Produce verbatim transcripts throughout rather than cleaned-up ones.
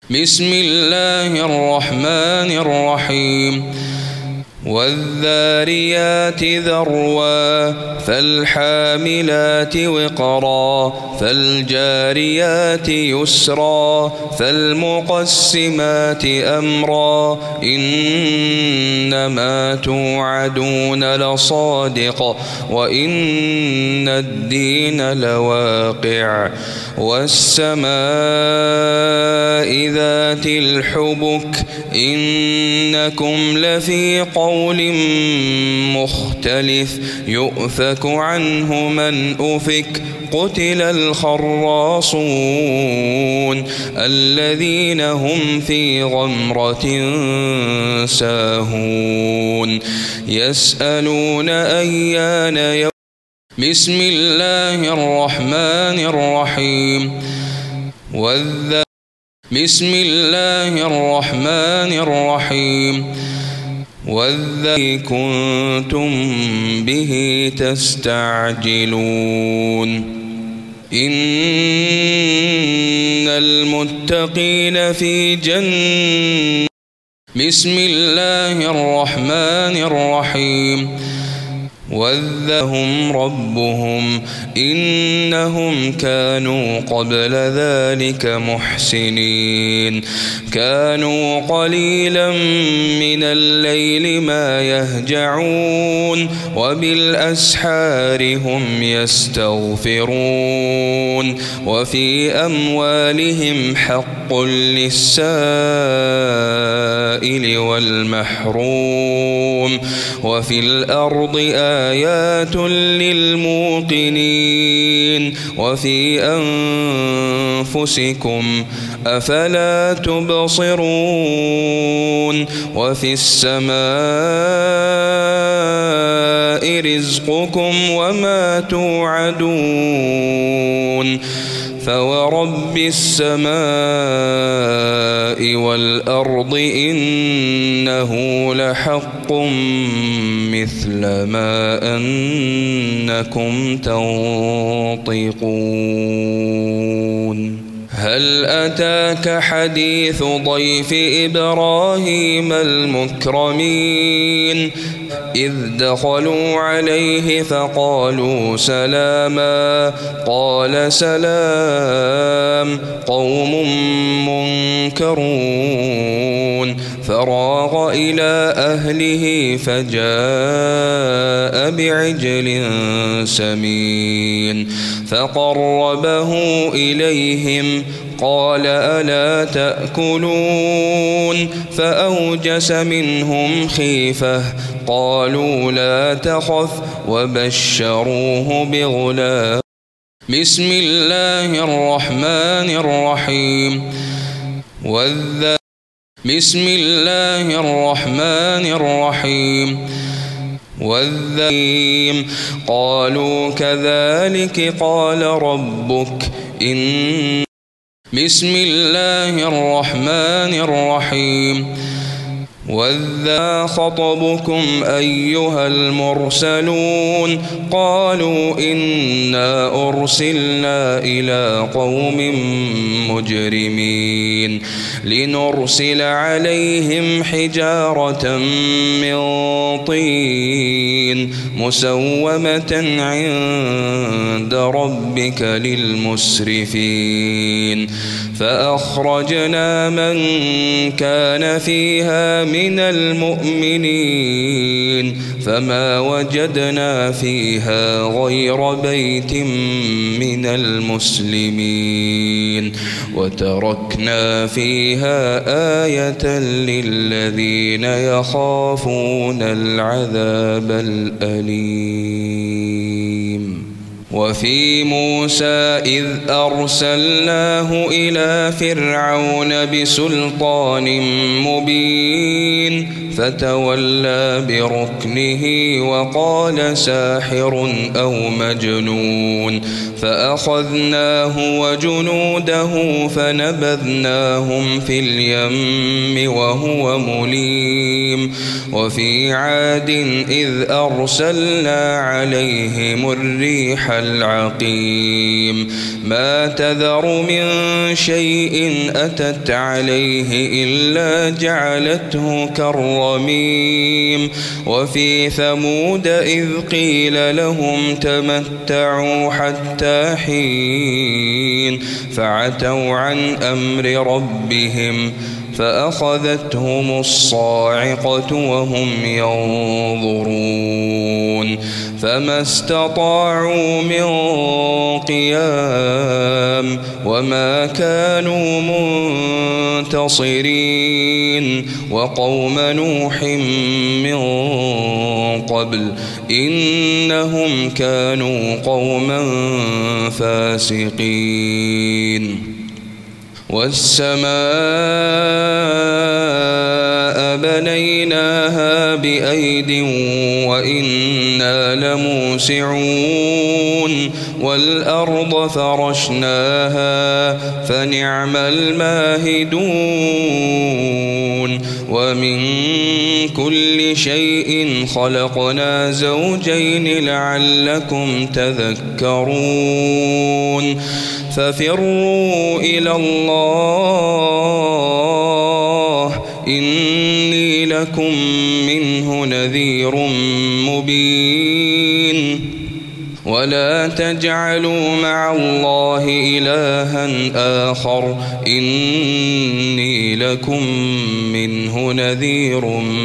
بسم الله الرحمن الرحيم والذاريات ذروا فالحاملات وقرا فالجاريات يسرا فالمقسمات أمرا إنما توعدون لصادق وإن الدين لواقع والسماء ذات الحبك إنكم لفي قول مختلف يؤفك عنه من أفك قتل الخراصون الذين هم في غمرة ساهون يسألون أيان يوم بسم الله الرحمن الرحيم والذ بسم الله الرحمن الرحيم والذي كنتم به تستعجلون إن المتقين في جنة بسم الله الرحمن الرحيم وذهم ربهم إنهم كانوا قبل ذلك محسنين كانوا قليلا من الليل ما يهجعون وبالأسحار هم يستغفرون وفي أموالهم حق للسائل والمحروم وفي الأرض آيات للموقنين وفي أنفسكم أفلا تبصرون وفي السماء رزقكم وما توعدون فورب السماء والأرض إنه لحق مثل ما أنكم تنطقون هل أتاك حديث ضيف إبراهيم المكرمين إذ دخلوا عليه فقالوا سلاما قال سلام قوم منكرون فراغ إلى أهله فجاء بعجل سمين فقربه إليهم قال ألا تأكلون فأوجس منهم خيفة قالوا لا تخف وبشروه بغلام بسم الله الرحمن الرحيم والذ بسم الله الرحمن الرحيم والذين قالوا كذلك قال ربك إن بسم الله الرحمن الرحيم وَإِذَا خَطَبُكُمْ أَيُّهَا الْمُرْسَلُونَ قَالُوا إِنَّا أُرْسِلْنَا إِلَى قَوْمٍ مُجْرِمِينَ لِنُرْسِلَ عَلَيْهِمْ حِجَارَةً مِّن طِينٍ مُّسَوَّمَةً عِندَ رَبِّكَ لِلْمُسْرِفِينَ فأخرجنا من كان فيها من المؤمنين فما وجدنا فيها غير بيت من المسلمين وتركنا فيها آية للذين يخافون العذاب الأليم وفي موسى إذ أرسلناه إلى فرعون بسلطان مبين فتولى بركنه وقال ساحر أو مجنون فأخذناه وجنوده فنبذناهم في اليم وهو مليم وفي عاد إذ أرسلنا عليهم الريح العقيم ما تذر من شيء أتت عليه إلا جعلته كالرميم وفي ثمود إذ قيل لهم تمتعوا حتى حين فعتوا عن أمر ربهم فأخذتهم الصاعقة وهم ينظرون فما استطاعوا من قيام وما كانوا منتصرين وقوم نوح من قبل إنهم كانوا قوما فاسقين والسماء بنيناها بأيد وإنا لموسعون والأرض فرشناها فنعم الماهدون ومن كل شيء خلقنا زوجين لعلكم تذكرون ففروا إلى الله إني لكم منه نذير مبين ولا تجعلوا مع الله إلها آخر إني لكم منه نذير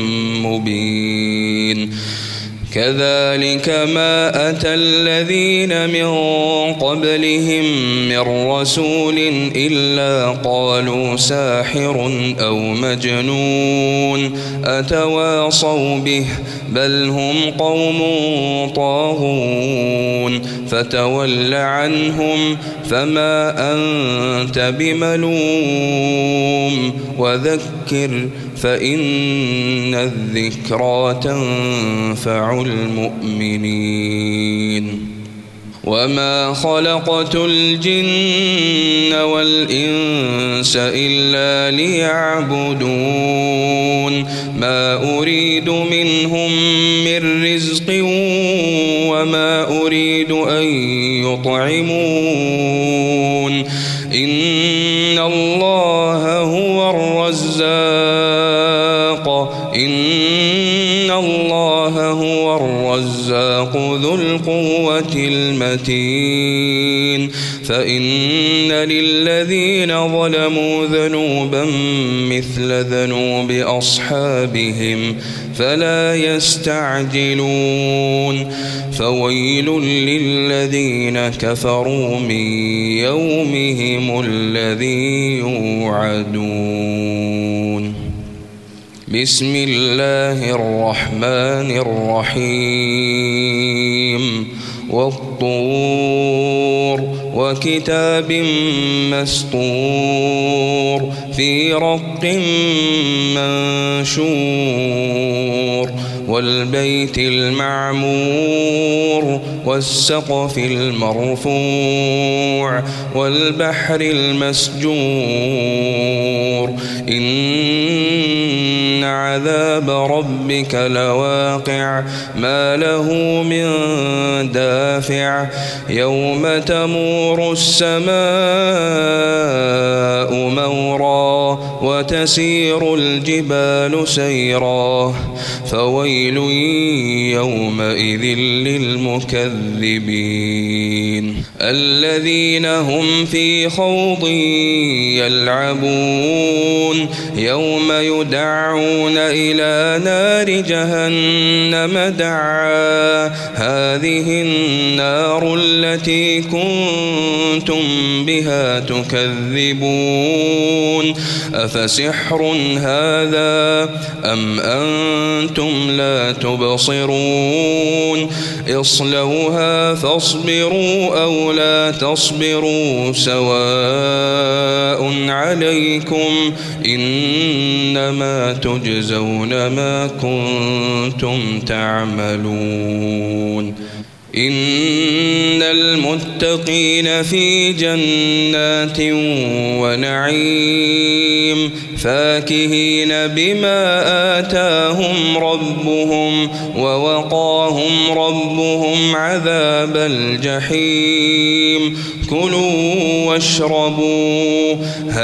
مبين كذلك ما أتى الذين من قبلهم من رسول إلا قالوا ساحر أو مجنون أتواصوا به بل هم قوم طاغون فتول عنهم فما أنت بملوم وذكر فإن الذكرى تنفع المؤمنين وما خلقت الجن والإنس إلا ليعبدون ما أريد منهم من رزق وما أريد أن يطعمون إن الله هو الرزاق إن الله هو الرزاق ذو القوة المتين فإن للذين ظلموا ذنوبا مثل ذنوب أصحابهم فلا يستعجلون فويل للذين كفروا من يومهم الذي يوعدون بسم الله الرحمن الرحيم والطور وكتاب مسطور في رق منشور والبيت المعمور والسقف المرفوع والبحر المسجور إن عذاب ربك لواقع ما له من دافع يوم تمور السماء مورا وتسير الجبال سيرا فويل يومئذ للمكذبين الذين هم في خوض يلعبون يوم يدعون إلى نار جهنم دعا هذه النار التي كنتم بها تكذبون أفسحر هذا أم أنتم لا تبصرون اصلوها فاصبروا أو لا تصبروا سواء عليكم إنما تجزون ما كنتم تعملون إن المتقين في جنات ونعيم فاكهين بما آتاهم ربهم ووقاهم ربهم عذاب الجحيم كلوا واشربوا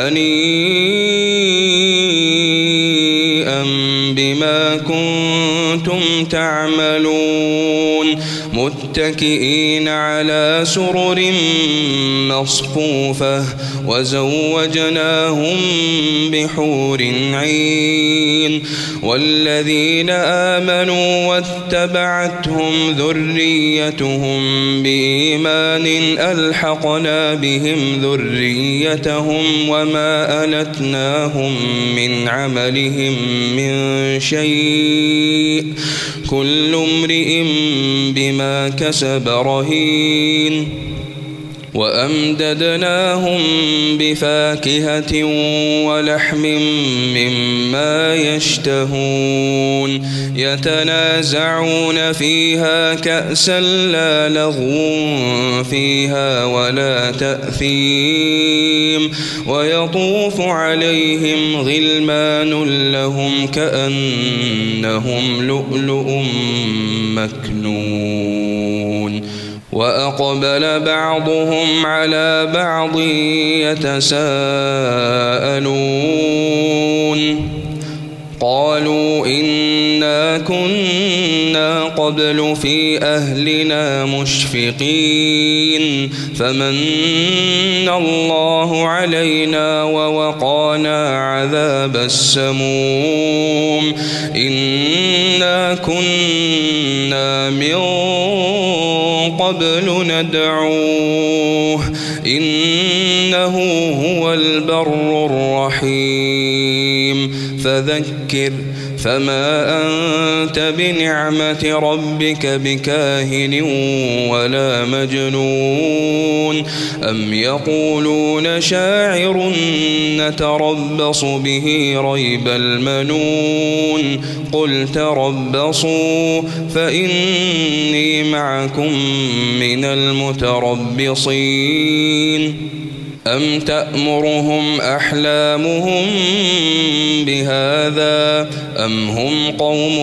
هنيئا بما كنتم تعملون متكئين على سرر مصفوفة وزوجناهم بحور عين والذين آمنوا واتبعتهم ذريتهم بإيمان ألحقنا بهم ذريتهم وما ألتناهم من عملهم من شيء كل امرئ بما كسب رهين وأمددناهم بفاكهة ولحم مما يشتهون يتنازعون فيها كأسا لا لغو فيها ولا تأثيم ويطوف عليهم غلمان لهم كأنهم لؤلؤ مكنون وأقبل بعضهم على بعض يتساءلون قالوا إنا كنا قبل في أهلنا مشفقين فمن الله علينا ووقانا عذاب السموم إنا كنا من قبل ندعوه إنه هو البر الرحيم فذكر فما أنت بنعمة ربك بكاهن ولا مجنون أم يقولون شاعر نتربص به ريب المنون قل تربصوا فإني معكم من المتربصين أم تأمرهم أحلامهم بهذا أم هم قوم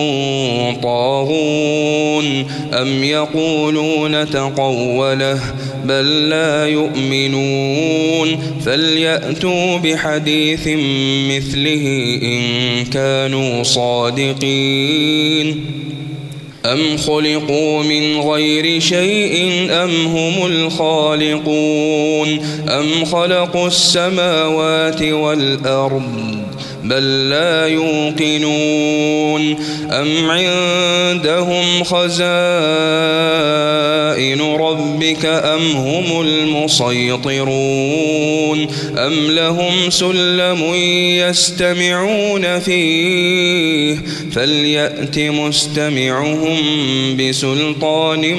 طاغون أم يقولون تقوله بل لا يؤمنون فليأتوا بحديث مثله إن كانوا صادقين أم خلقوا من غير شيء أم هم الخالقون أم خلقوا السماوات والأرض بل لا يوقنون أم عندهم خزائن ربك أم هم المسيطرون أم لهم سلم يستمعون فيه فليأت مستمعهم بسلطان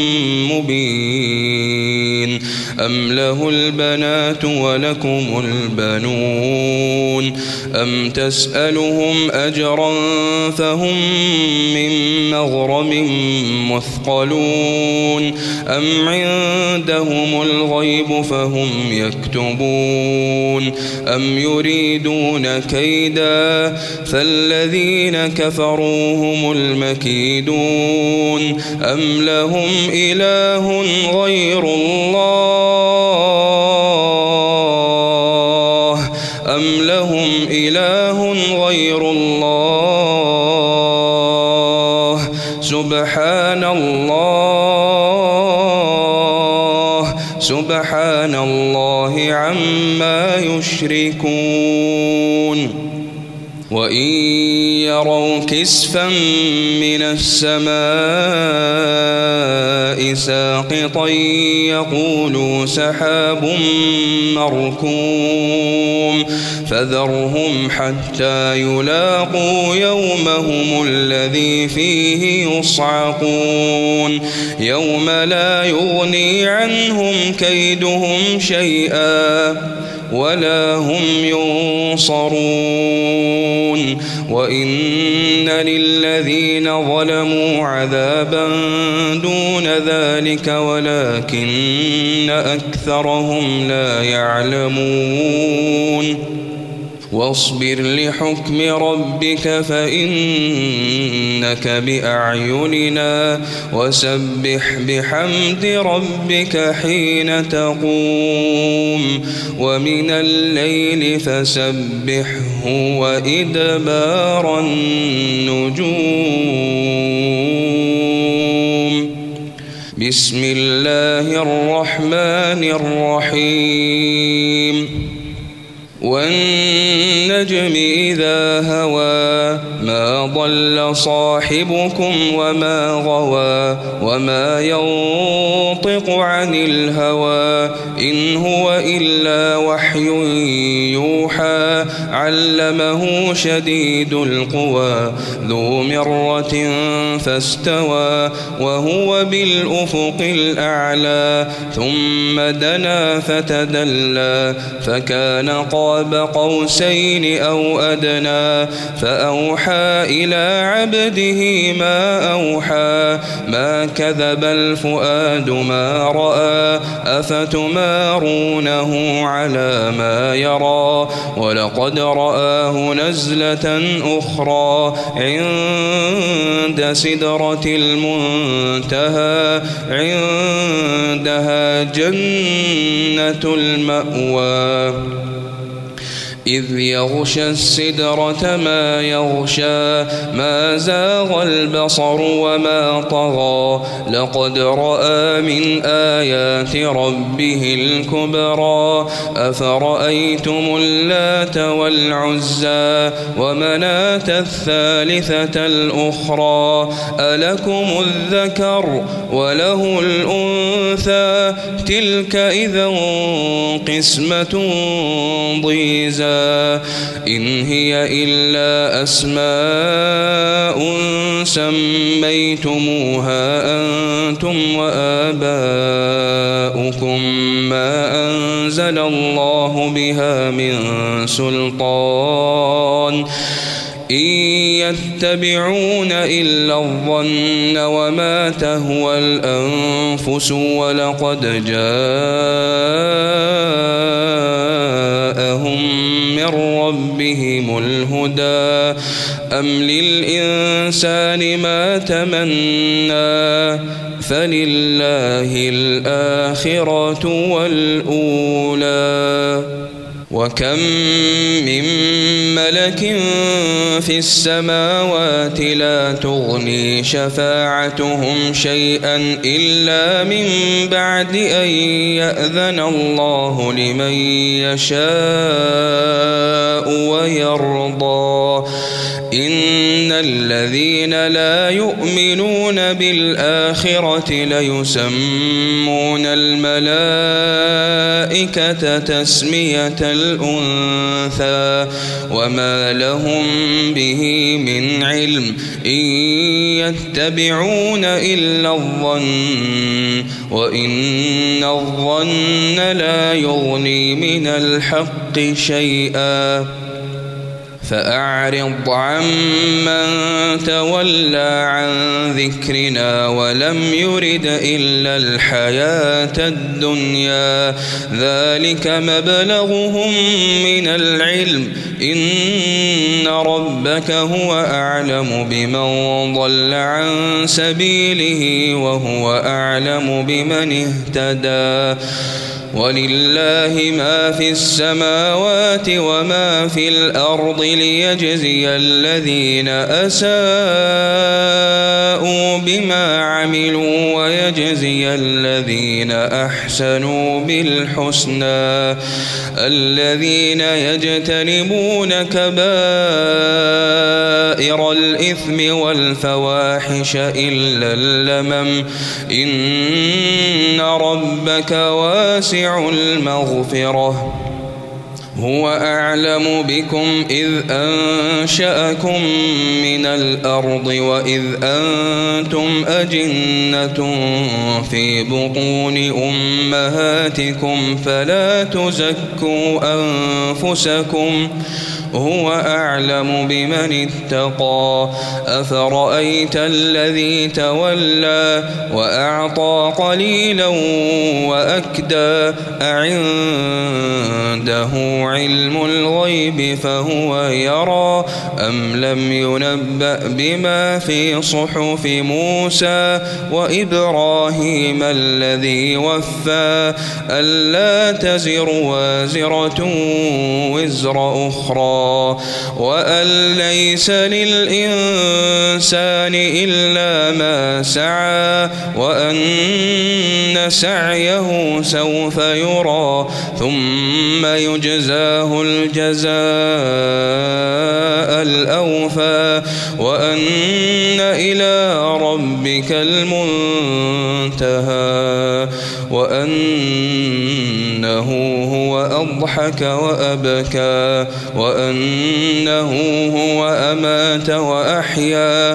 مبين أم له البنات ولكم البنون أم تسألهم أجرا فهم من مغرم مثقلون أم عندهم الغيب فهم يكتبون أم يريدون كيدا فالذين كفروا هم المكيدون أم لهم إله غير الله أم لهم إله غير الله سبحان الله سبحان الله عما يشركون وإن يروا كسفا من السماء ساقطا يقولوا سحاب مركوم فذرهم حتى يلاقوا يومهم الذي فيه يصعقون يوم لا يغني عنهم كيدهم شيئا ولا هم ينصرون وإن للذين ظلموا عذابا دون ذلك ولكن أكثرهم لا يعلمون واصبر لحكم ربك فإنك بأعيننا وسبح بحمد ربك حين تقوم ومن الليل فسبحه وإدبار النجوم بسم الله الرحمن الرحيم والنجم إذا هوى ما ضل صاحبكم وما غوى وما ينطق عن الهوى إن هو إلا وحي يوحى علمه شديد القوى ذو مرة فاستوى وهو بالأفق الأعلى ثم دنا فتدلى فكان قاب قوسين أو أدنى فأوحى إلى عبده ما أوحى ما كذب الفؤاد ما رأى أفتمارونه على ما يرى ولقد رآه نزلة أخرى عند سدرة المنتهى عندها جنة المأوى إذ يغشى السدرة ما يغشى ما زاغ البصر وما طغى لقد رأى من آيات ربه الكبرى أفرأيتم اللات والعزى ومناة الثالثة الأخرى ألكم الذكر وله الأنثى تلك إذا قسمة ضيزى إن هي إلا أسماء سميتموها أنتم وآباؤكم ما أنزل الله بها من سلطان إن يتبعون إلا الظن وما تهوى الأنفس ولقد جاءهم من ربهم الهدى أم للإنسان ما تمنى فلله الآخرة والأولى وكم من ملك في السماوات لا تغني شفاعتهم شيئا إلا من بعد أن يأذن الله لمن يشاء ويرضى إن الذين لا يؤمنون بالآخرة ليسمون الملائكة تسمية الأنثى وما لهم به من علم إن يتبعون إلا الظن وإن الظن لا يغني من الحق شيئا فأعرض عمن تولى عن ذكرنا ولم يرد إلا الحياة الدنيا ذلك مبلغهم من العلم إن ربك هو أعلم بمن ضل عن سبيله وهو أعلم بمن اهتدى ولله ما في السماوات وما في الأرض ليجزي الذين أساءوا بما عملوا ويجزي الذين أحسنوا بالحسنى الذين يجتنبون كبائر الإثم والفواحش إلا اللمم إن ربك واسع المغفرة هو أعلم بكم إذ أنشأكم من الأرض وإذ أنتم أجنة في بطون أمهاتكم فلا تزكوا أنفسكم هو أعلم بمن اتقى أفرأيت الذي تولى وأعطى قليلا وأكدى أعنده علم الغيب فهو يرى أم لم ينبأ بما في صحف موسى وإبراهيم الذي وفى ألا تزر وازرة وزر أخرى وأن ليس للإنسان إلا ما سعى وأن سعيه سوف يرى ثم يجزاه الجزاء الأوفى وأن إلى ربك المنتهى وأنه هو أضحك وأبكى وأنه هو أمات وأحيا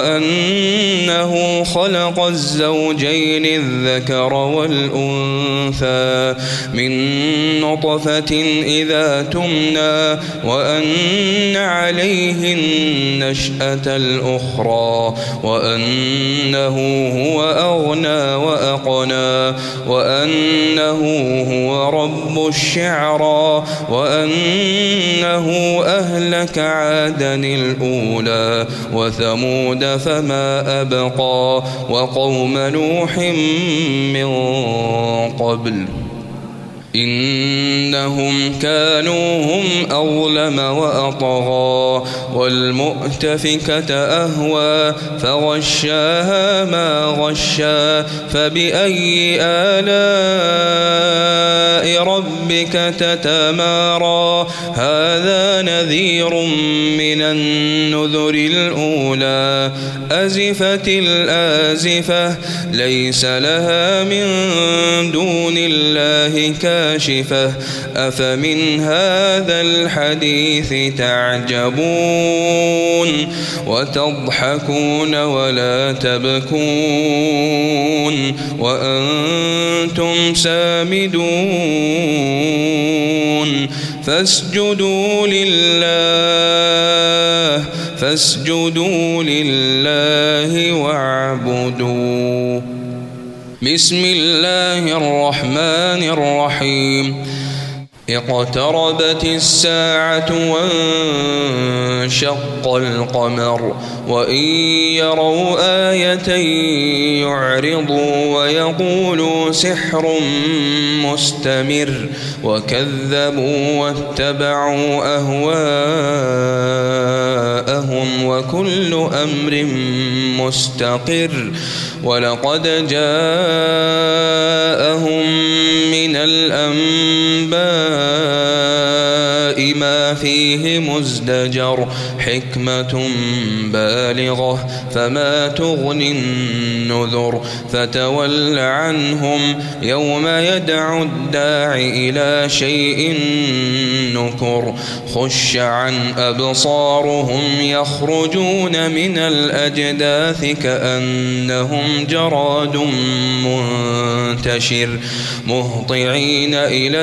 وأنه خلق الزوجين الذكر والأنثى من نطفة إذا تمنى وأن عليه النشأة الأخرى وأنه هو أغنى وأقنى وأنه هو رب الشعرى وأنه أهلك عادا الأولى وثمود فما أبقى وقوم نوح من قبل إنهم كانوا هم أظلم وأطغى والمؤتفكة أهوى فغشاها ما غشى فبأي آلاء ربك تتمارى هذا نذير من النذر الأولى أزفت الآزفة ليس لها من دون الله كاشفة أفمن هذا الحديث تعجبون وتضحكون ولا تبكون وأنتم سامدون فاسجدوا لله فاسجدوا لله واعبدوا بسم الله الرحمن الرحيم اقتربت الساعة وانشق القمر وإن يروا آية يعرضوا ويقولوا سحر مستمر وكذبوا واتبعوا أهواءهم وكل أمر مستقر ولقد جاءهم من الأنباء ما فيه مزدجر حكمة بالغة فما تغني النذر فتول عنهم يوم يدعو الداع إلى شيء نكر خش عن أبصارهم يخرجون من الأجداث كأنهم جراد منتشر مهطعين إلى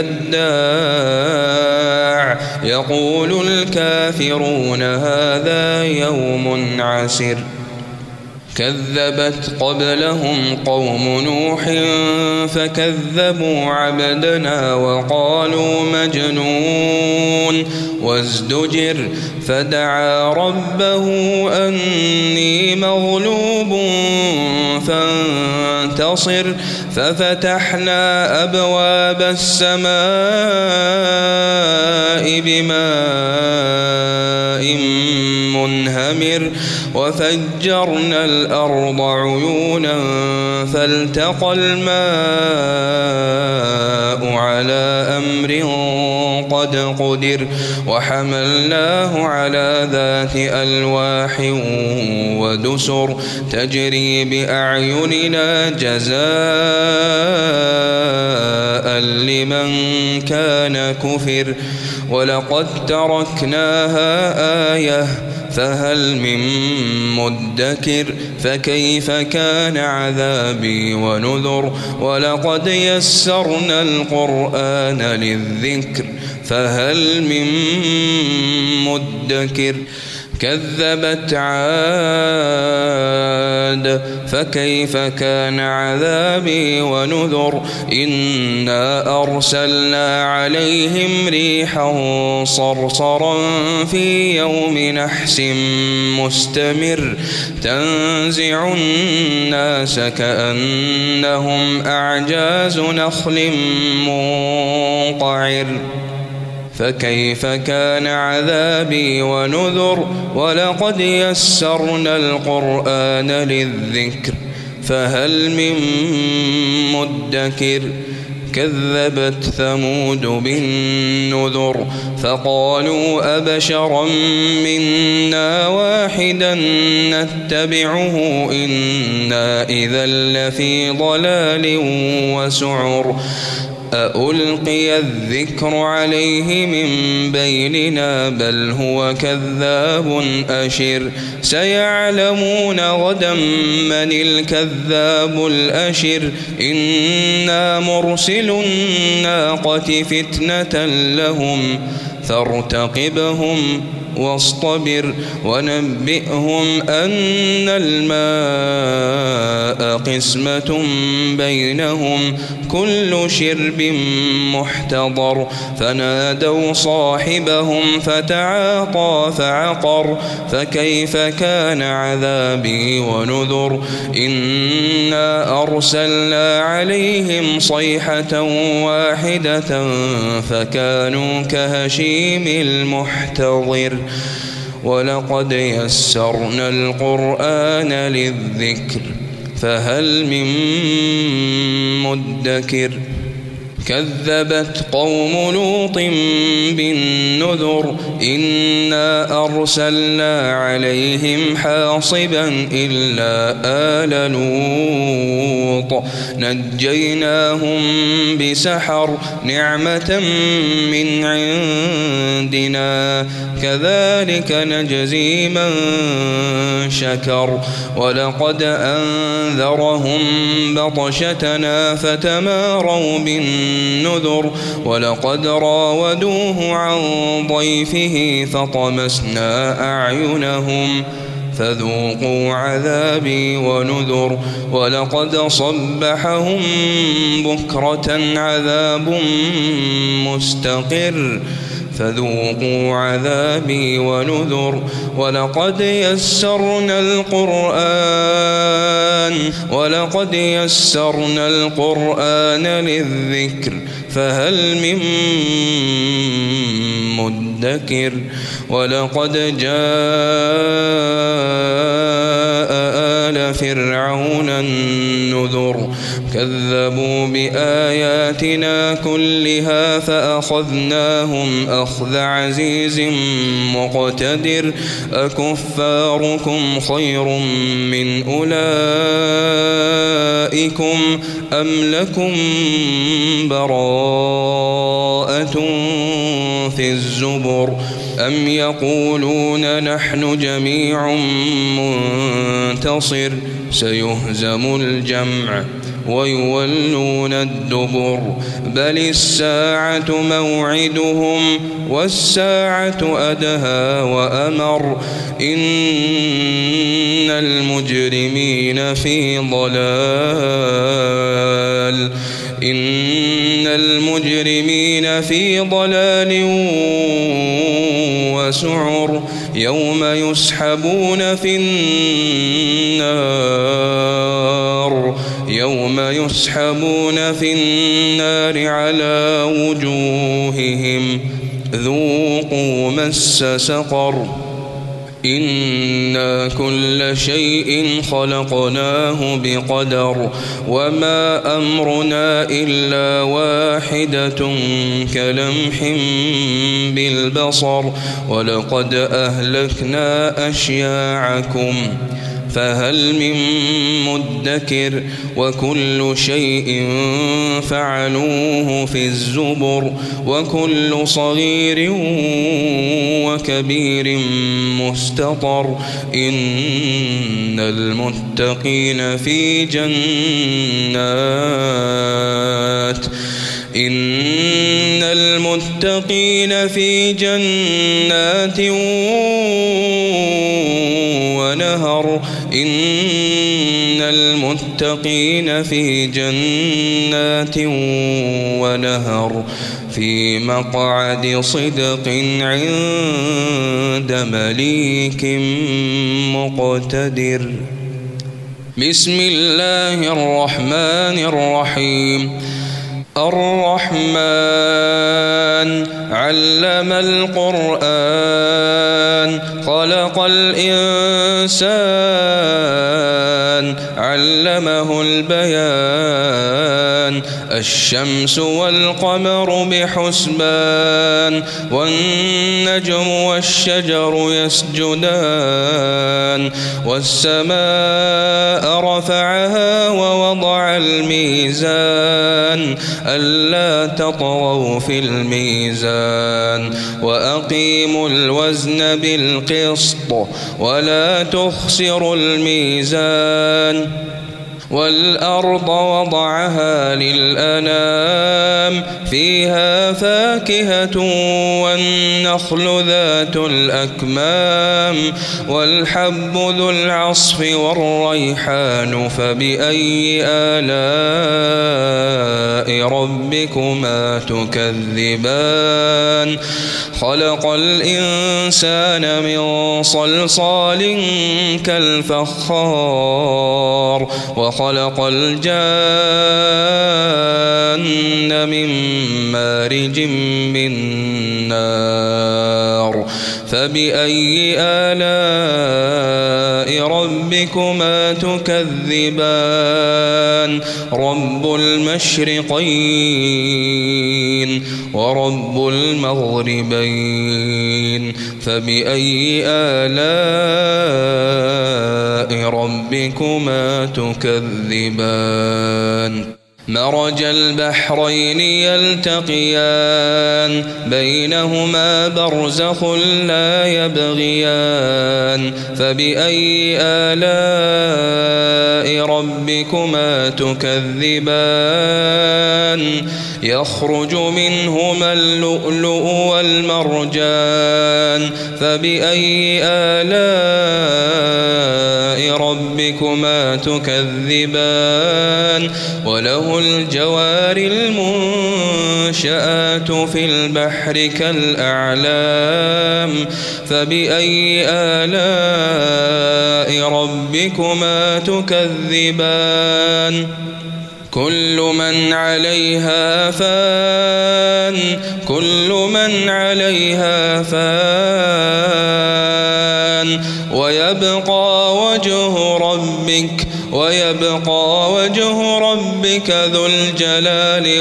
الداع يقول الكافرون هذا يوم عسر كذبت قبلهم قوم نوح فكذبوا عبدنا وقالوا مجنون وازدجر فدعا ربه أني مغلوب فانتصر ففتحنا أبواب السماء بماء منهمر وفجرنا الأرض عيونا فالتقى الماء على أمر قد قدر وحملناه على ذات ألواح ودسر تجري بأعيننا جزاء لمن كان كفر ولقد تركناها آية فهل من مدكر فكيف كان عذابي ونذر ولقد يسرنا القرآن للذكر فهل من مدكر كذبت عاد فكيف كان عذابي ونذر إنا أرسلنا عليهم ريحا صرصرا في يوم نحس مستمر تنزع الناس كأنهم أعجاز نخل منقعر فكيف كان عذابي ونذر ولقد يسرنا القرآن للذكر فهل من مدكر كذبت ثمود بالنذر فقالوا أبشرا منا واحدا نتبعه إنا إذا لفي ضلال وسعر أألقي الذكر عليه من بيننا بل هو كذاب أشر سيعلمون غدا من الكذاب الأشر إنا مرسل الناقة فتنة لهم فارتقبهم واصطبر ونبئهم أن الماء قسمة بينهم كل شرب محتضر فنادوا صاحبهم فتعاطى فعقر فكيف كان عذابي ونذر إنا أرسلنا عليهم صيحة واحدة فكانوا كهشيم المحتضر ولقد يسرنا القرآن للذكر فهل من مدكر كذبت قوم لوط بالنذر إنا أرسلنا عليهم حاصبا إلا آل لوط نجيناهم بسحر نعمة من عندنا كذلك نجزي من شكر ولقد أنذرهم بطشتنا فتماروا بالنذر ولقد راودوه عن ضيفه فطمسنا أعينهم فذوقوا عذابي ونذر ولقد صبحهم بكرة عذاب مستقر فذوقوا عذابي ونذر ولقد يسرنا القرآن ولقد يسرنا القرآن للذكر فهل من مدكر ولقد جاء آل فرعون النذر كذبوا بآياتنا كلها فأخذناهم أخذ عزيز مقتدر أكفاركم خير من أولئكم أم لكم براءة في الزبر أم يقولون نحن جميع منتصر سيهزم الجمع ويولون الدبر بل الساعة موعدهم والساعة أدهى وأمر إن المجرمين في ضلال إن المجرمين في ضلال وسعر يوم يسحبون في النار يوم يسحبون في النار على وجوههم ذوقوا مس سقر إنا كل شيء خلقناه بقدر وما أمرنا إلا واحدة كلمح بالبصر ولقد أهلكنا أشياعكم فهل من مدكر وكل شيء فعلوه في الزبر وكل صغير وكبير مستطر إن المتقين في جنات إن المتقين في جنات ونهر إن المتقين في جنات ونهر في مقعد صدق عند مليك مقتدر. بسم الله الرحمن الرحيم. الرحمن علم القرآن خلق الإنسان علمه البيان الشمس والقمر بحسبان والنجم والشجر يسجدان والسماء رفعها ووضع الميزان ألا تطغوا في الميزان وأقيموا الوزن بالقسط ولا تخسروا الميزان والأرض وضعها للأنام فيها فاكهة والنخل ذات الأكمام والحب ذو العصف والريحان فبأي آلاء ربكما تكذبان خلق الإنسان من صلصال كالفخار وخلق الجان من مارج من نار فبأي آلاء ربكما تكذبان رب المشرقين ورب المغربين فبأي آلاء ربكما تكذبان مرج البحرين يلتقيان بينهما برزخ لا يبغيان فبأي آلاء ربكما تكذبان يخرج منهما اللؤلؤ والمرجان فبأي آلاء ربكما تكذبان وله الجوار المنشآت في البحر كالأعلام فبأي آلاء ربكما تكذبان كل من عليها فان كل من عليها فان ويبقى وجه ربك ويبقى وجه ربك ذو الجلال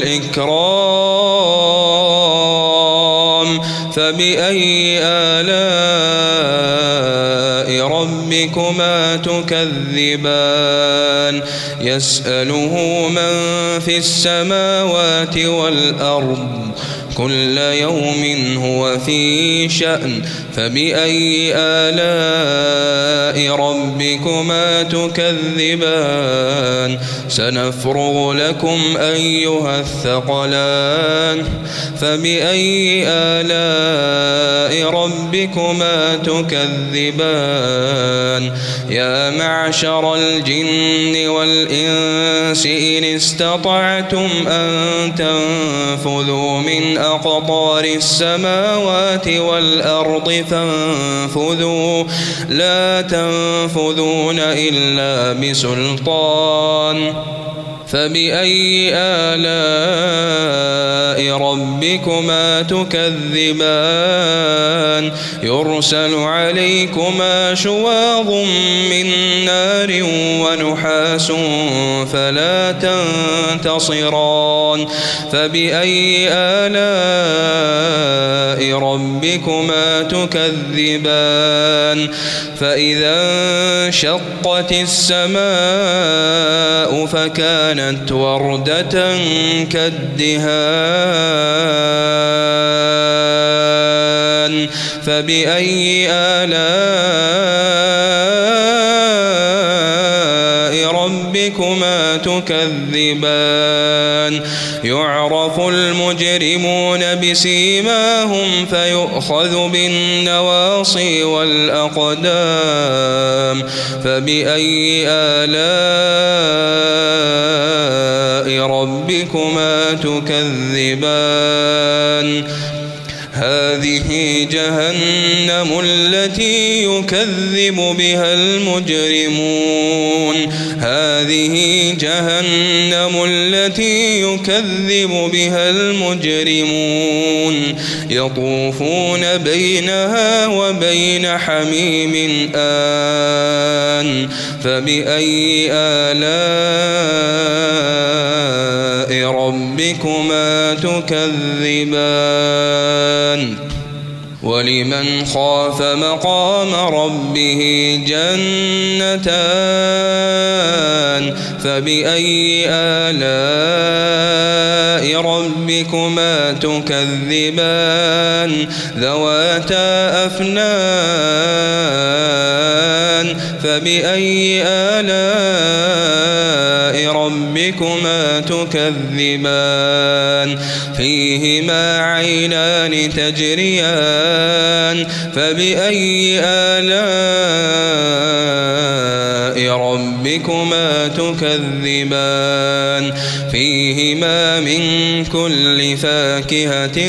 والإكرام فبأي آلاء ربكما تكذبان يسأله من في السماوات والأرض كل يوم هو في شأن فبأي آلاء ربكما تكذبان سنفرغ لكم أيها الثقلان فبأي آلاء ربكما تكذبان يا معشر الجن والإنس إن استطعتم أن تنفذوا من أقطار السماوات والأرض فانفذوا لا تنفذون إلا بسلطان فبأي آلاء ربكما تكذبان يرسل عليكما شواظ من نار ونحاس فلا تنتصران فبأي آلاء ربكما تكذبان فإذا انشقت السماء فكانت وردة كالدهان فبأي آلاء ربكما تكذبان يعرف المجرمون بسيماهم فيؤخذ بالنواصي والأقدام فبأي آلاء ربكما تكذبان هذه جهنم التي يكذب بها المجرمون هذه جهنم التي يكذب بها المجرمون يطوفون بينها وبين حميم آن فبأي آلاء ربكما تكذبان ولمن خاف مقام ربه جنتان فبأي آلاء ربكما تكذبان ذواتا أفنان فبأي آلاء ربكما تكذبان فيهما عينان تجريان فبأي آلاء ربكما تكذبان فيهما من كل فاكهة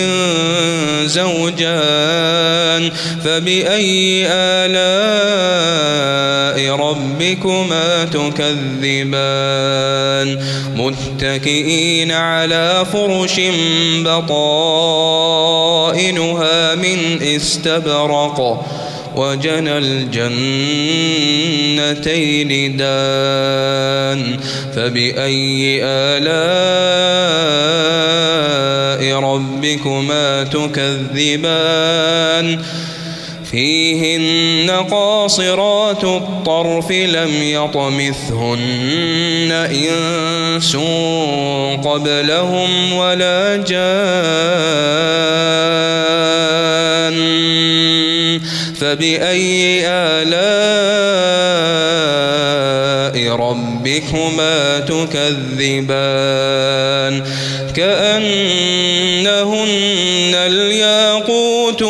زوجان فبأي آلاء ربكما تكذبان متكئين على فرش بطائنها من استبرق وجنى الجنتين دان فبأي آلاء ربكما تكذبان فيهن قاصرات الطرف لم يطمثهن إنس قبلهم ولا جان فبأي آلاء ربكما تكذبان كأنهن الياقوت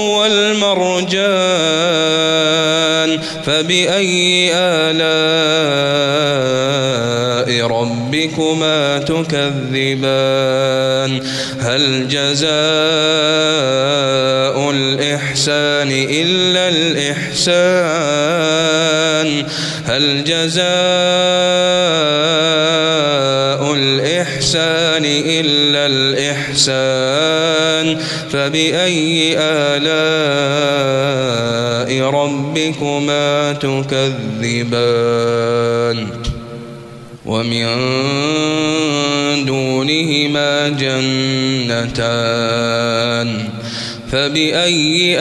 والمرجان فبأي آلاء ربكما تكذبان هل جزاء الإحسان إلا الإحسان هل جزاء الإحسان إلا الإحسان فبأي آلاء ربكما تكذبان ومن دونهما جنتان فبأي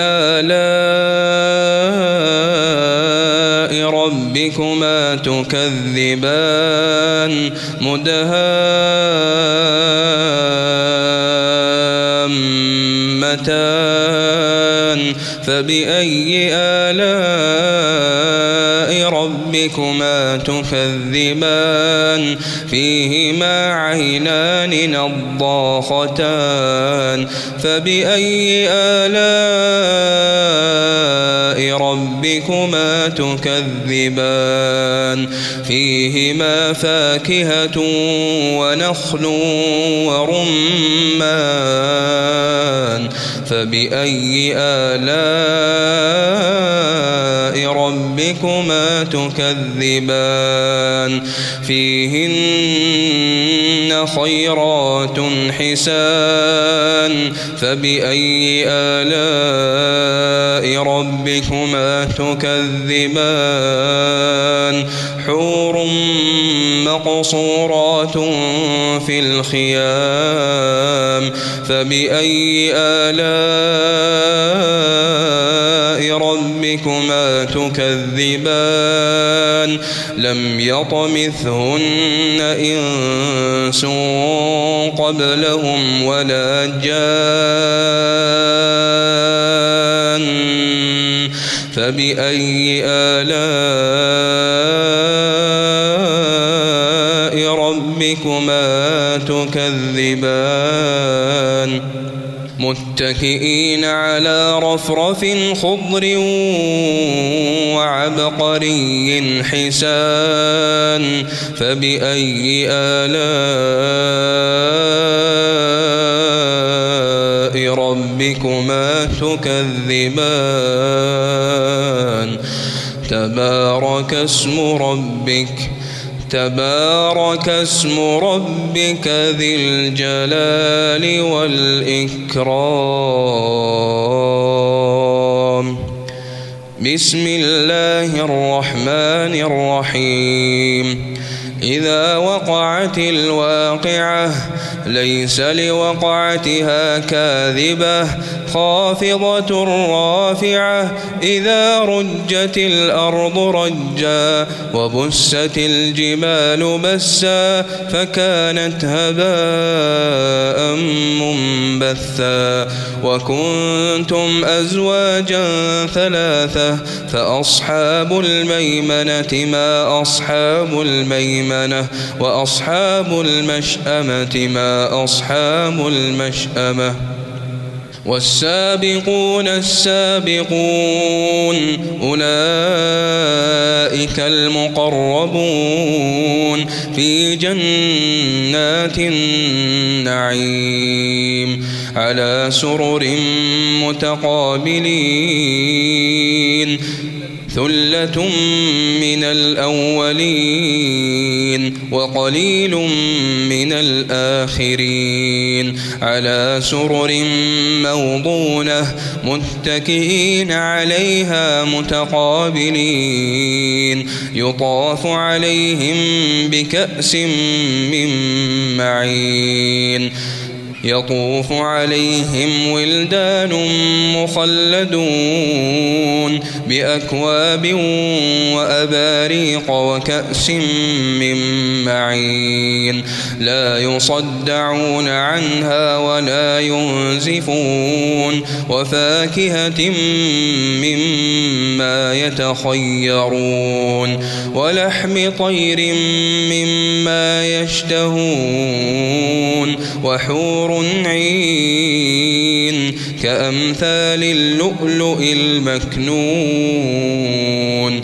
آلاء ربكما تكذبان مدهامتان فبأي آلاء ربكما تكذبان فيهما عينان نضاختان فبأي آلاء ربكما تكذبان فيهما فاكهة ونخل ورمان فبأي آلاء ربكما تكذبان فيهن خيرات حسان فبأي آلاء ربكما تكذبان حور مقصورات في الخيام فبأي آلاء ربكما تكذبان لم يطمثهن إنس قبلهم ولا جان فبأي آلاء ربكما تكذبان متكئين على رفرف خضر وعبقري حسان فبأي آلاء ربكما تكذبان تبارك اسم ربك تبارك اسم ربك ذي الجلال والإكرام بسم الله الرحمن الرحيم إذا وقعت الواقعة ليس لوقعتها كاذبة خافضة رافعة إذا رجت الأرض رجا وبست الجبال بسا فكانت هباء منبثا وكنتم أزواجا ثلاثة فأصحاب الميمنة ما أصحاب الميمنة وأصحاب المشأمة ما أصحاب المشأمة والسابقون السابقون أولئك المقربون في جنات النعيم على سرر متقابلين ثلة من الأولين وقليل من الآخرين على سرر موضونة متكئين عليها متقابلين يطاف عليهم بكأس من معين يطوف عليهم ولدان مخلدون بأكواب وأباريق وكأس من معين لا يصدعون عنها ولا ينزفون وفاكهة مما يتخيرون ولحم طير مما يشتهون وحور عين كأمثال اللؤلؤ المكنون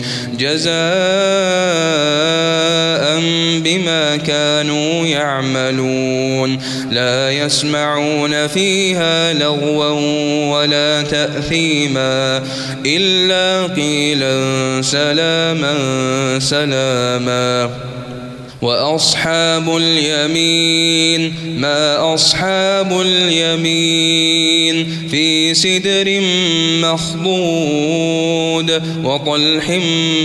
جزاء بما كانوا يعملون لا يسمعون فيها لغوا ولا تأثيما إلا قيلا سلاما سلاما وأصحاب اليمين ما أصحاب اليمين في سدر مخضود وطلح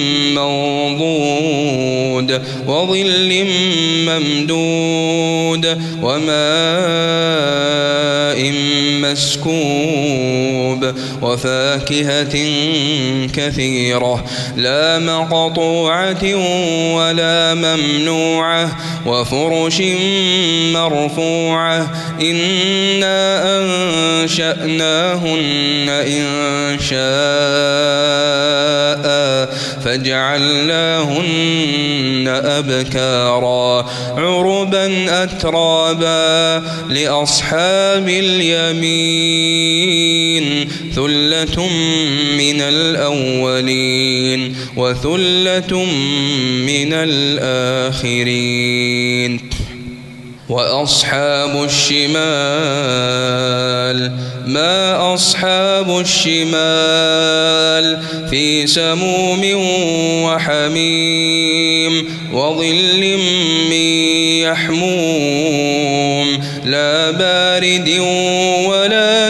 منضود وظل ممدود وماء مسكوب وفاكهة كثيرة لا مقطوعة ولا ممنوعة وفرش مرفوعة إنا أنشأناهن إن شاء فجعلناهن أبكارا عربا أترابا لأصحاب اليمين ثلة من الأولين وثلة من الآخرين وأصحاب الشمال ما أصحاب الشمال في سموم وحميم وظل من يحموم بارد ولا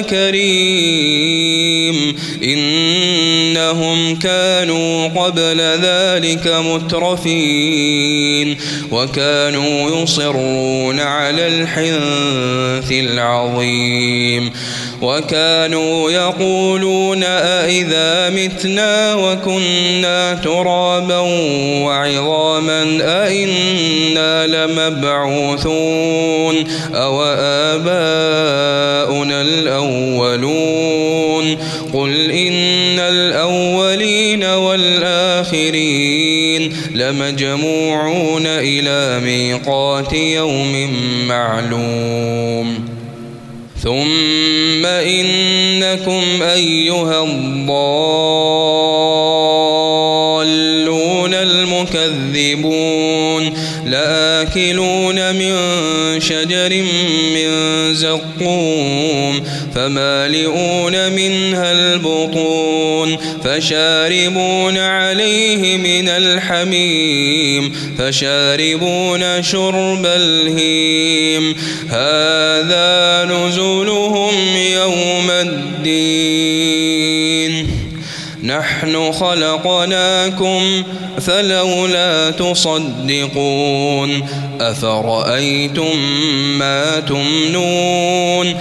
كريم إنهم كانوا قبل ذلك مترفين وكانوا يصرون على الحنث العظيم وكانوا يقولون أئذا متنا وكنا ترابا وعظاما أئنا لمبعوثون أو آباؤنا الأولون قل إن الأولين والآخرين لمجموعون إلى ميقات يوم معلوم ثم إنكم أيها الضالون المكذبون لآكلون من شجر من زقوم فمالئون منها البطون فشاربون عليه من الحميم فشاربون شرب الهيم هذا نزلهم يوم الدين نحن خلقناكم فلولا تصدقون أفرأيتم ما تمنون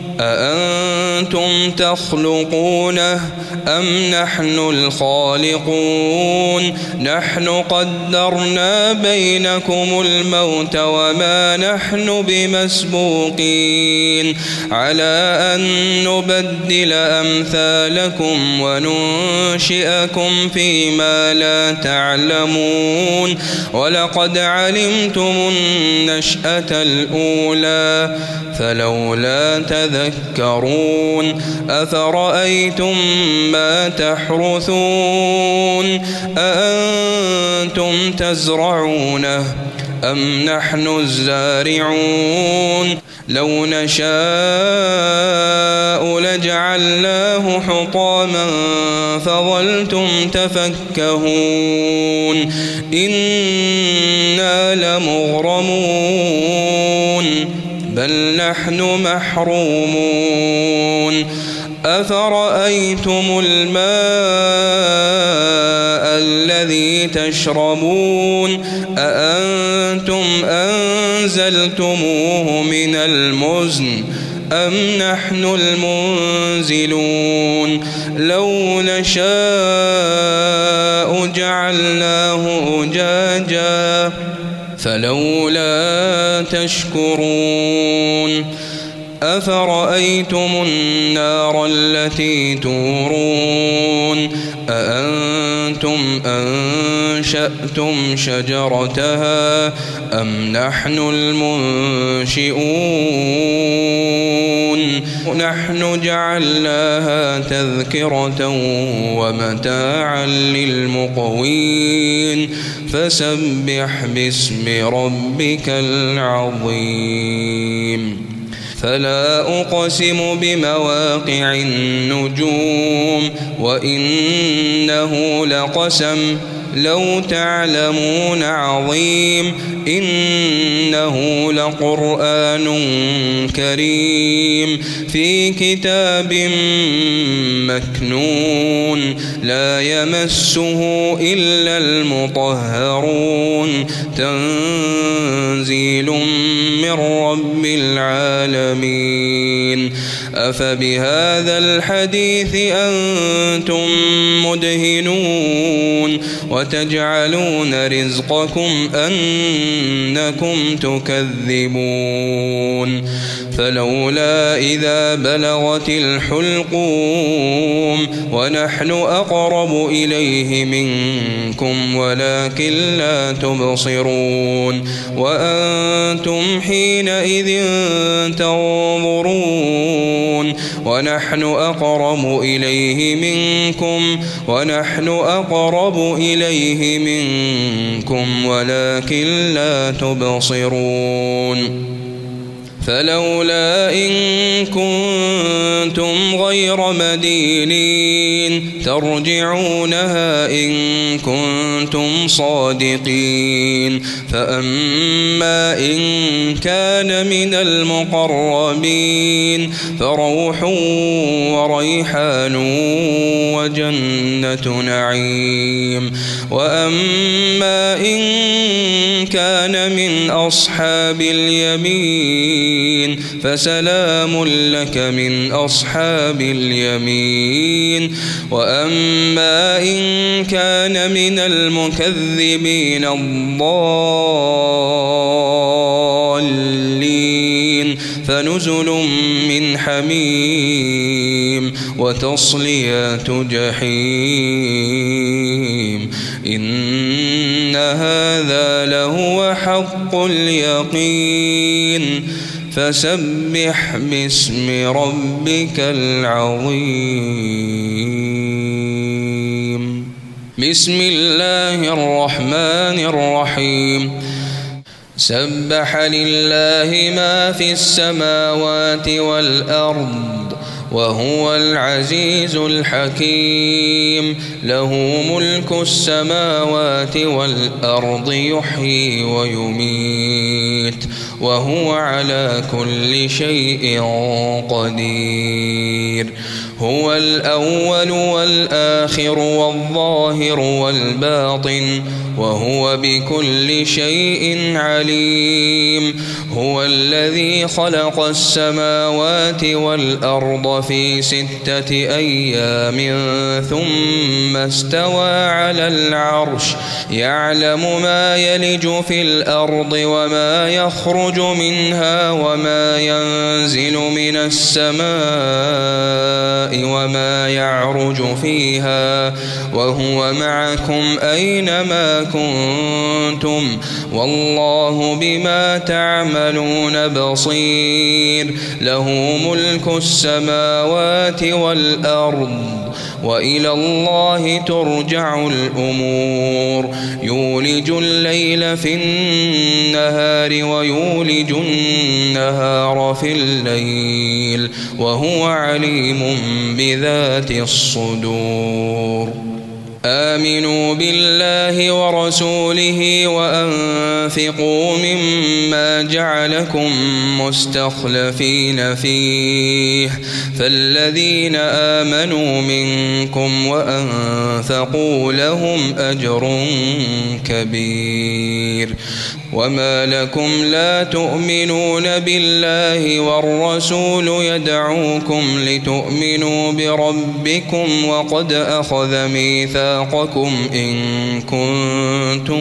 أأنتم تخلقونه أم نحن الخالقون نحن قدرنا بينكم الموت وما نحن بمسبوقين على أن نبدل أمثالكم وننشئكم فيما لا تعلمون ولقد علمتم النشأة الأولى فلولا تذكرون أفرأيتم ما تحرثون أأنتم تزرعونه أم نحن الزارعون لو نشاء لجعلناه حطاما فظلتم تفكهون إنا لمغرمون بل نحن محرومون أفرأيتم الماء الذي تشربون أأنتم أنزلتموه من المزن أم نحن المنزلون لو نشاء جعلناه أجاجا فلولا تشكرون أفرأيتم النار التي تورون أأنتم أنشأتم شجرتها أم نحن المنشئون نحن جعلناها تذكرة ومتاعا للمقوين فسبح باسم ربك العظيم فلا أقسم بمواقع النجوم وإنه لقسم لو تعلمون عظيم إنه لقرآن كريم في كتاب مكنون لا يمسه إلا المطهرون تنزيل من رب العالمين أفبهذا الحديث أنتم مدهنون وتجعلون رزقكم أنكم تكذبون فلولا إذا بلغت الحلقوم ونحن أقرب إليه منكم ولكن لا تبصرون وأنتم حينئذ تنظرون ونحن أقرب إليه منكم ونحن أقرب إليه منكم ولكن لا تبصرون فلولا إن كنتم غير مدينين ترجعونها إن كنتم صادقين. فأما إن كان من المقربين فروح وريحان وجنة نعيم. وأما إن كان من أصحاب اليمين فسلام لك من أصحاب اليمين. وأما إن كان من المكذبين الضالين فنزل من حميم وتصلية جحيم. إن هذا لهو حق اليقين. فسبح باسم ربك العظيم. بسم الله الرحمن الرحيم. سبح لله ما في السماوات والأرض وهو العزيز الحكيم. له ملك السماوات والأرض يحيي ويميت وهو على كل شيء قدير. هو الأول والآخر والظاهر والباطن وهو بكل شيء عليم. هو الذي خلق السماوات والأرض في ستة أيام ثم استوى على العرش يعلم ما يلج في الأرض وما يخرج منها وما ينزل من السماء وما يعرج فيها وهو معكم أينما كنتم والله بما تعملون بصير. له ملك السماوات والأرض وإلى الله ترجع الأمور. يولج الليل في النهار ويولج النهار في الليل وهو عليم بذات الصدور. آمنوا بالله ورسوله وأنفقوا مما جعلكم مستخلفين فيه فالذين آمنوا منكم وأنفقوا لهم أجر كبير. وما لكم لا تؤمنون بالله والرسول يدعوكم لتؤمنوا بربكم وقد أخذ ميثاقكم إن كنتم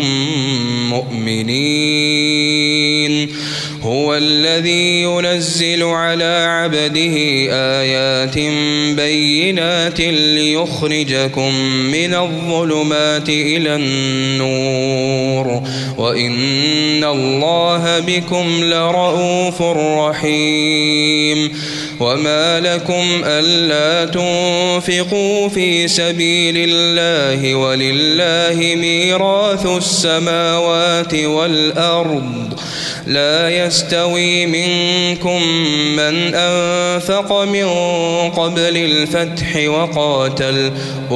مؤمنين. هو الذي ينزل على عبده آيات بينات ليخرجكم من الظلمات إلى النور وإن الله بكم لرءوف رحيم. وما لكم ألا تنفقوا في سبيل الله ولله ميراث السماوات والأرض لا يستوي منكم من أنفق من قبل الفتح وقاتل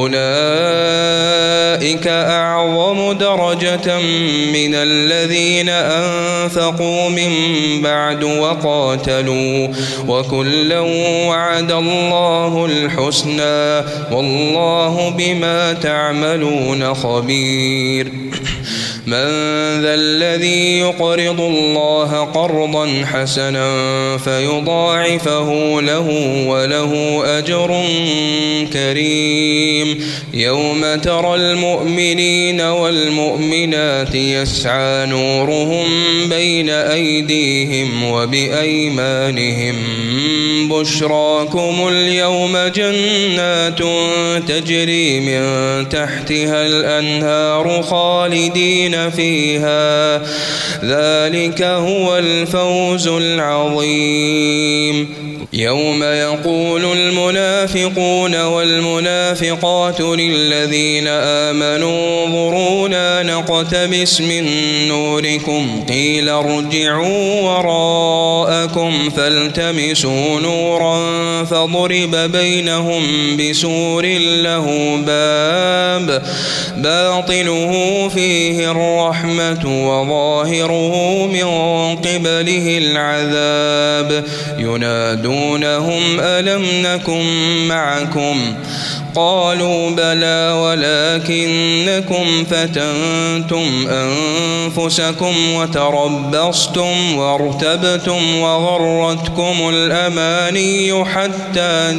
أولئك أعظم درجة من الذين أنفقوا من بعد وقاتلوا وكلا وعد الله الحسنى والله بما تعملون خبير. من ذا الذي يقرض الله قرضا حسنا فيضاعفه له وله أجر كريم. يوم ترى المؤمنين والمؤمنات يسعى نورهم بين أيديهم وبأيمانهم بشراكم اليوم جنات تجري من تحتها الأنهار خالدين فيها ذلك هو الفوز العظيم. يوم يقول المنافقون والمنافقات للذين آمنوا انظرونا نقتبس من نوركم قيل ارجعوا وراءكم فالتمسوا نورا فضرب بينهم بسور له باب باطنه فيه الرحمة وظاهره من قبله العذاب ينادون دونهم ألم نكن معكم قالوا بلى ولكنكم فتنتم أنفسكم وتربصتم وارتبتم وغرتكم الأماني حتى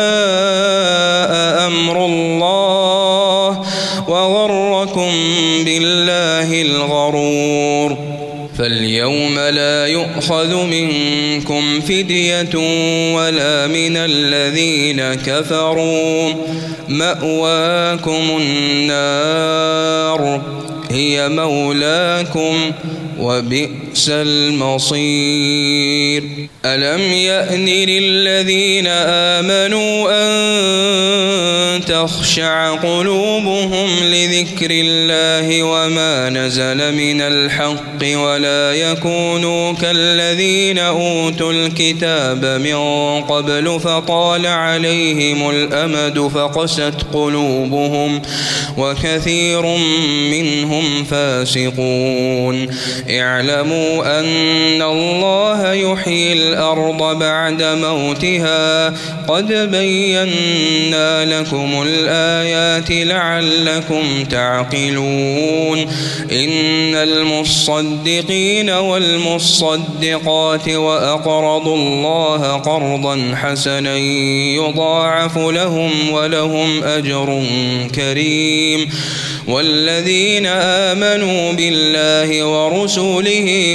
جاء أمر الله وغركم بالله الغرور فاليوم لا يؤخذ منكم فدية ولا من الذين كفروا مأواكم النار هي مولاكم وبئس المصير ألم يأن للذين آمنوا أن تخشع قلوبهم لذكر الله وما نزل من الحق ولا يكونوا كالذين أوتوا الكتاب من قبل فطال عليهم الأمد فقست قلوبهم وكثير منهم فاسقون اعلموا أن الله يحيي الأرض بعد موتها قد بينا لكم الآيات لعلكم تعقلون إن المصدقين والمصدقات وأقرضوا الله قرضا حسنا يضاعف لهم ولهم أجر كريم والذين آمنوا بالله ورسوله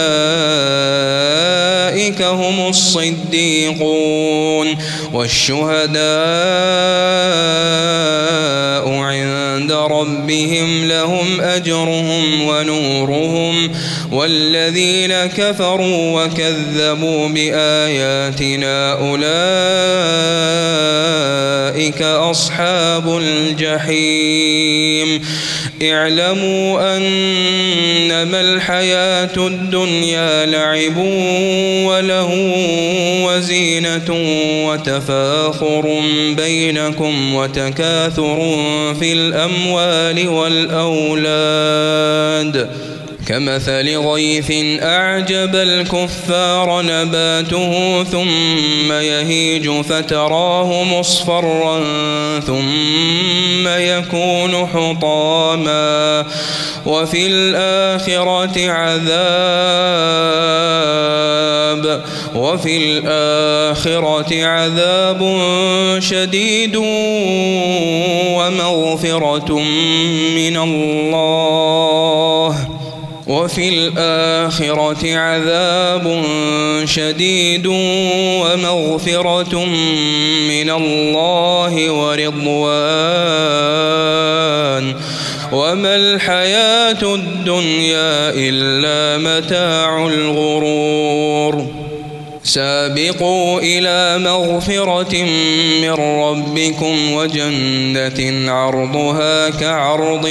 أولئك هم الصديقون والشهداء عند ربهم لهم أجرهم ونورهم والذين كفروا وكذبوا بآياتنا أولئك أصحاب الجحيم اعلموا أنما الحياة الدنيا لعب وله وزينة وتفاخر بينكم وتكاثر في الأموال والأولاد كمثل غيث أعجب الكفار نباته ثم يهيج فتراه مصفرا ثم يكون حطاما وفي الآخرة عذاب وفي الآخرة عذاب شديد ومغفرة من الله وفي الآخرة عذاب شديد ومغفرة من الله ورضوان وما الحياة الدنيا إلا متاع الغرور سابقوا إلى مغفرة من ربكم وجنة عرضها كعرض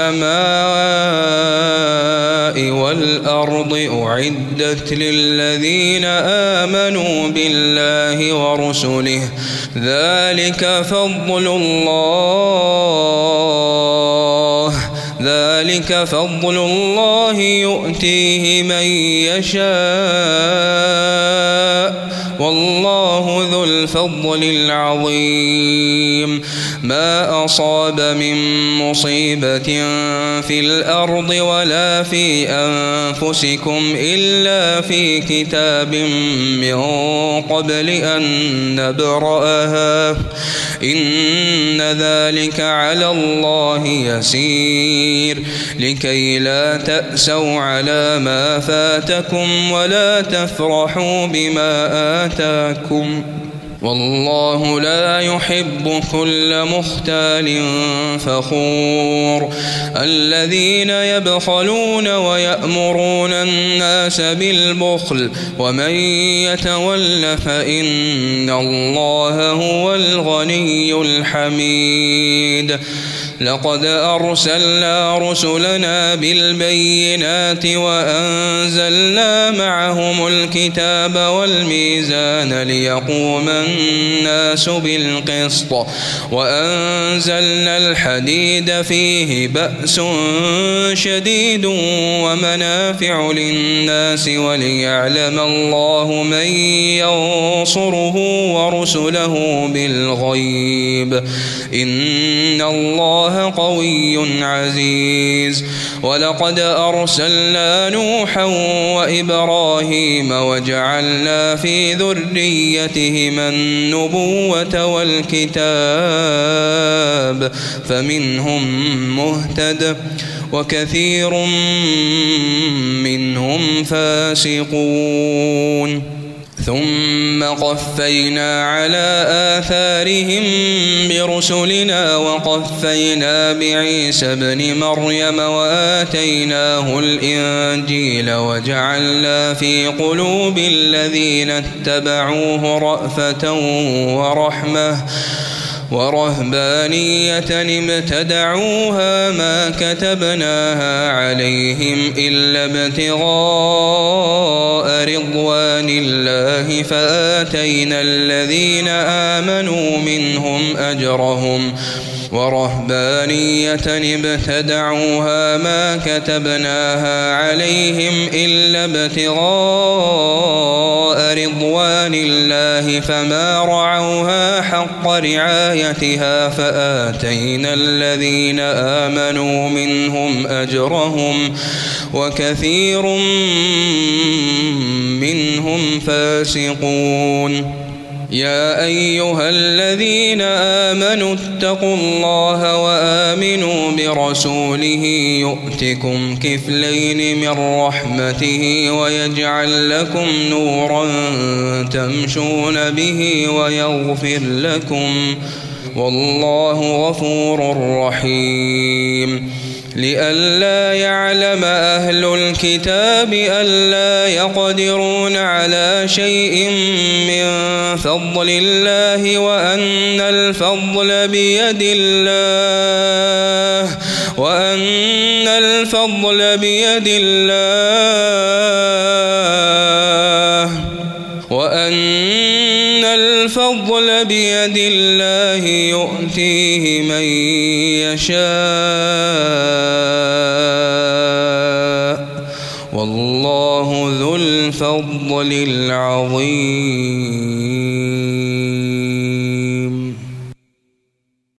السماء والأرض أعدت للذين آمنوا بالله ورسله ذلك فضل الله ذلك فضل الله يؤتيه من يشاء والله ذو الفضل العظيم ما أصاب من مصيبة في الأرض ولا في أنفسكم إلا في كتاب من قبل أن نبرأها إن ذلك على الله يسير لكي لا تأسوا على ما فاتكم ولا تفرحوا بما آتاكم والله لا يحب كل مختال فخور الذين يبخلون ويأمرون الناس بالبخل ومن يتول فإن الله هو الغني الحميد لقد أرسلنا رسلنا بالبينات وأنزلنا معهم الكتاب والميزان ليقوم الناس بالقسط وأنزلنا الحديد فيه بأس شديد ومنافع للناس وليعلم الله من ينصره ورسله بالغيب إن الله قوي عزيز ولقد أرسلنا نوحا وإبراهيم وجعلنا في ذريتهما النبوة والكتاب فمنهم مهتد وكثير منهم فاسقون ثم قفينا على آثارهم برسلنا وقفينا بعيسى ابن مريم وآتيناه الإنجيل وجعلنا في قلوب الذين اتبعوه رأفة ورحمة ورهبانية ابتدعوها ما كتبناها عليهم إلا ابتغاء رضوان الله فآتينا الذين آمنوا منهم أجرهم ورهبانية ابتدعوها ما كتبناها عليهم إلا ابتغاء رضوان الله فما رعوها حق رعايتها فآتينا الذين آمنوا منهم أجرهم وكثير منهم فاسقون يا أيها الذين آمنوا اتقوا الله وآمنوا برسوله يؤتكم كفلين من رحمته ويجعل لكم نورا تمشون به ويغفر لكم والله غفور رحيم لئلا يعلم أهل الكتاب ألا يقدرون على شيء من فضل الله وأن الفضل بيد الله وأن الفضل بيد الله وأن الفضل بيد الله يؤتيه من يشاء والله ذو الفضل العظيم.